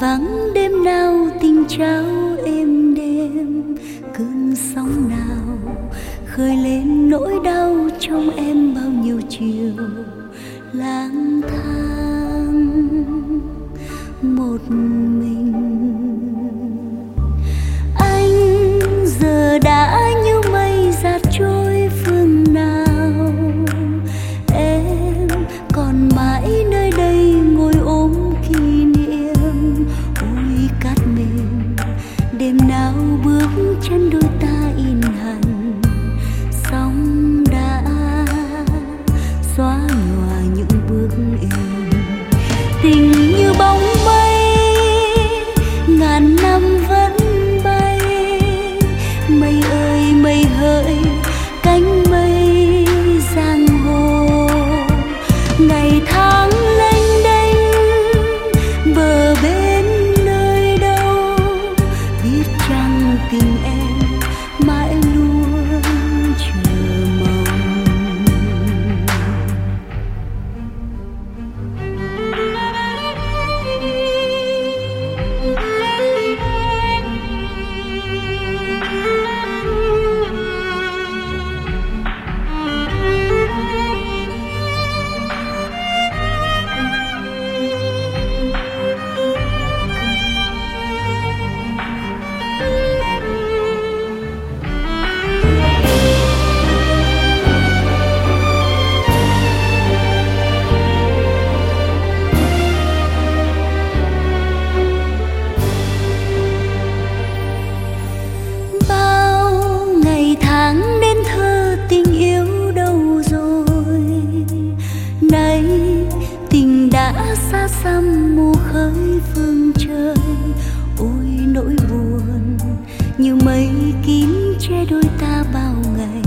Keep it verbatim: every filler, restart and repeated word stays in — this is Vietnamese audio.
vắng đêm nào tình trao êm đêm, cơn sóng nào khơi lên nỗi đau trong em bao nhiêu chiều lang thang một mình. Anh giờ đã như mây dạt trôi phương nào, em còn mãi nơi đây ngồi ôm kỷ niệm. Ôi cát mềm đêm nào bước chân đôi ta in hằn, sóng đã xóa nhòa những bước em. Tình như bóng mây ngàn năm vẫn bay, mây ơi mây hỡi cánh mây giang hồ. Ngày tháng lênh đênh bờ bên nơi đâu, biết chăng tình em mãi luôn chờ mong. Xa xăm mù khơi phương trời, ôi nỗi buồn như mây kín che đôi ta bao ngày.